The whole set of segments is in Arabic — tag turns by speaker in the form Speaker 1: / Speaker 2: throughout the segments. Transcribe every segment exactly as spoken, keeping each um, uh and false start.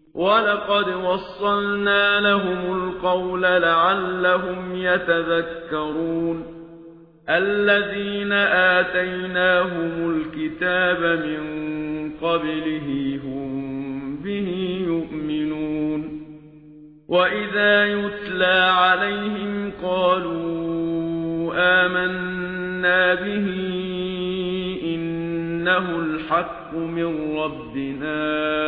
Speaker 1: ولقد وصلنا لهم القول لعلهم يتذكرون الذين آتيناهم الكتاب من قبله هم به يؤمنون وإذا يتلى عليهم قالوا آمنا به إنه الحق من ربنا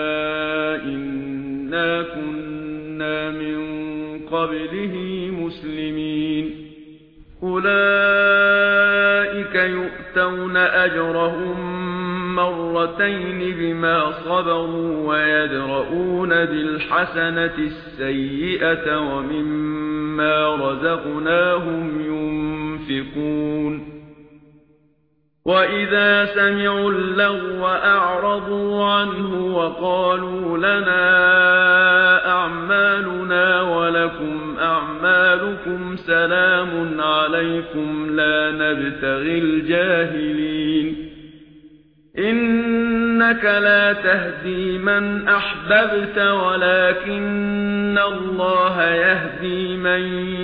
Speaker 1: إنا كنا من قبله مسلمين أولئك يؤتون أجرهم مرتين بما صبروا ويدرؤون بالحسنة السيئة ومما رزقناهم ينفقون وإذا سمعوا اللغو أعرضوا عنه وقالوا لنا أعمالنا ولكم أعمالكم سلام عليكم لا نبتغي الجاهلين إنك لا تهدي من أحببت ولكن الله يهدي من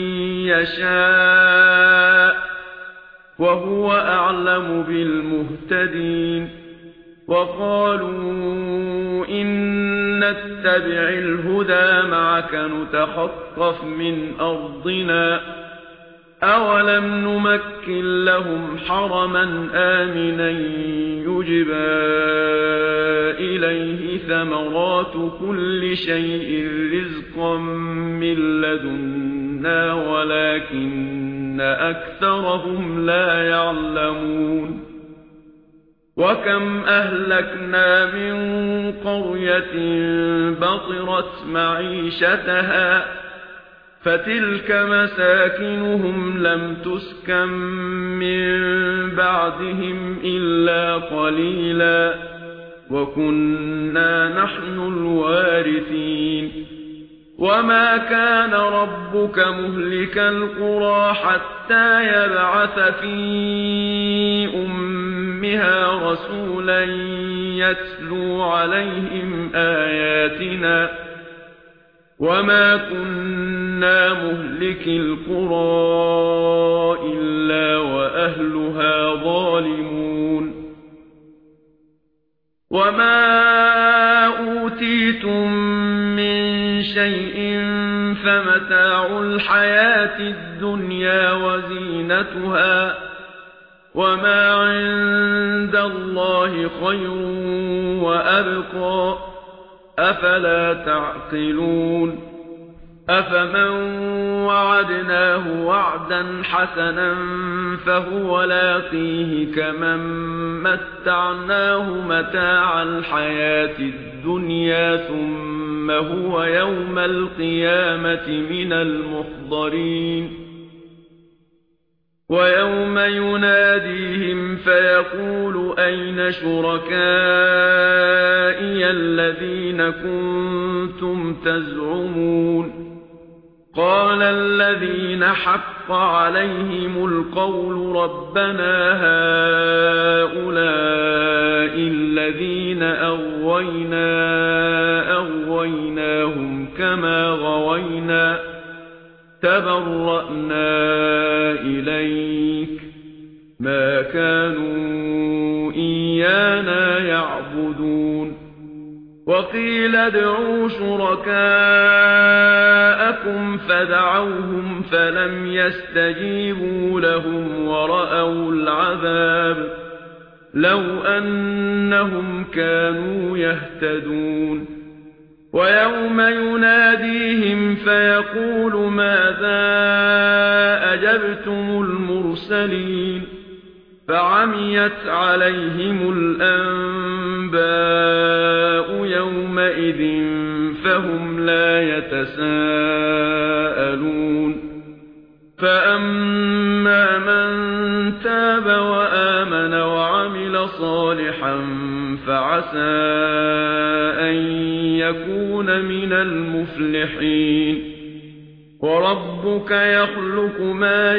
Speaker 1: يشاء وهو أعلم بالمهتدين وقالوا إن نتبع الهدى معك نتخطف من أرضنا أولم نمكن لهم حرما آمنا يجبى إليه ثمرات كل شيء رزقا من لدنا ولكن أكثرهم لا يعلمون وكم أهلكنا من قرية بطرت معيشتها فتلك مساكنهم لم تسكن من بعدهم إلا قليلا وكنا نحن الوارثين وما كان ربك مهلك القرى حتى يبعث في أمها رسولا يتلو عليهم آياتنا وما كنا مهلك القرى إلا وأهلها ظالمون وما أوتيتم من شيء فمتاع الحياة الدنيا وزينتها وما عند الله خير وأبقى أفلا تعقلون أفمن وعدناه وعدا حسنا فهو لاقيه كمن متعناه متاع الحياة الدنيا ثم هو يوم القيامة من المحضرين ويوم يناديهم فيقول أين شركائي الذين كنتم تزعمون قال الذين حق عليهم القول ربنا هؤلاء الذين أغوينا أغويناهم كما غوينا تبرأنا إليك ما كانوا إيانا يعبدون وقيل ادعوا شركاءكم فدعوهم فلم يستجيبوا لهم ورأوا العذاب لو أنهم كانوا يهتدون ويوم يناديهم فيقول ماذا أجبتم المرسلين فعميت عليهم الأنباء يومئذ فهم لا يتساءلون فأما من تاب وآمن وعمل صالحا فعسى أن يكون من المفلحين وربك يخلق ما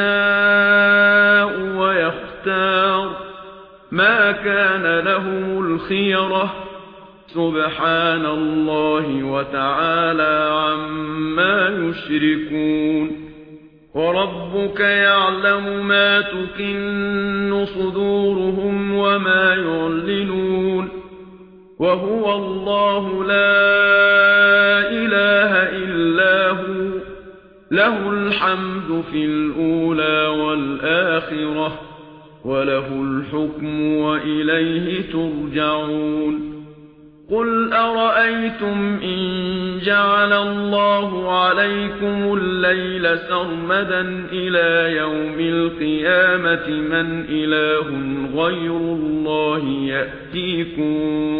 Speaker 1: يشاء ويختار ما كان لهم الخيرة سبحان الله وتعالى عما يشركون وربك يعلم ما تكن صدورهم وما يعلنون وهو الله لا إله إلا هو له الحمد في الأولى والآخرة وله الحكم وإليه ترجعون قل أرأيتم إن جعل الله عليكم الليل سرمدا إلى يوم القيامة من إله غير الله يأتيكم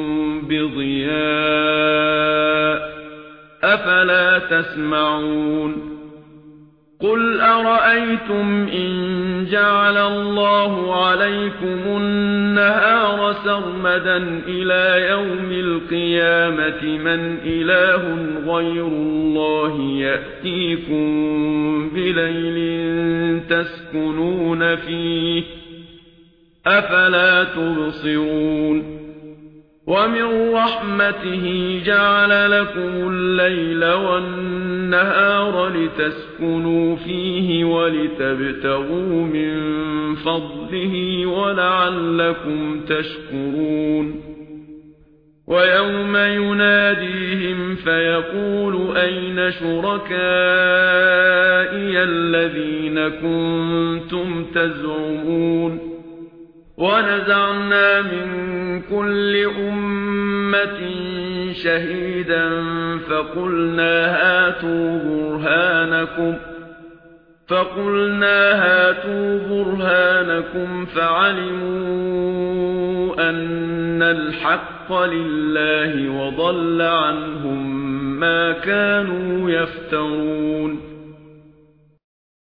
Speaker 1: بضياء أفلا تسمعون قل أرأيتم إن جعل الله عليكم النهار سرمدا إلى يوم القيامة من إله غير الله يأتيكم بليل تسكنون فيه أفلا تبصرون ومن رحمته جعل لكم الليل والنهار لتسكنوا فيه ولتبتغوا من فضله ولعلكم تشكرون ويوم يناديهم فيقول أين شركائي الذين كنتم تزعمون ونزعنا من كل أمة شهيدا فقلنا هاتوا برهانكم فقلنا هاتوا برهانكم فعلموا أن الحق لله وضل عنهم ما كانوا يفترون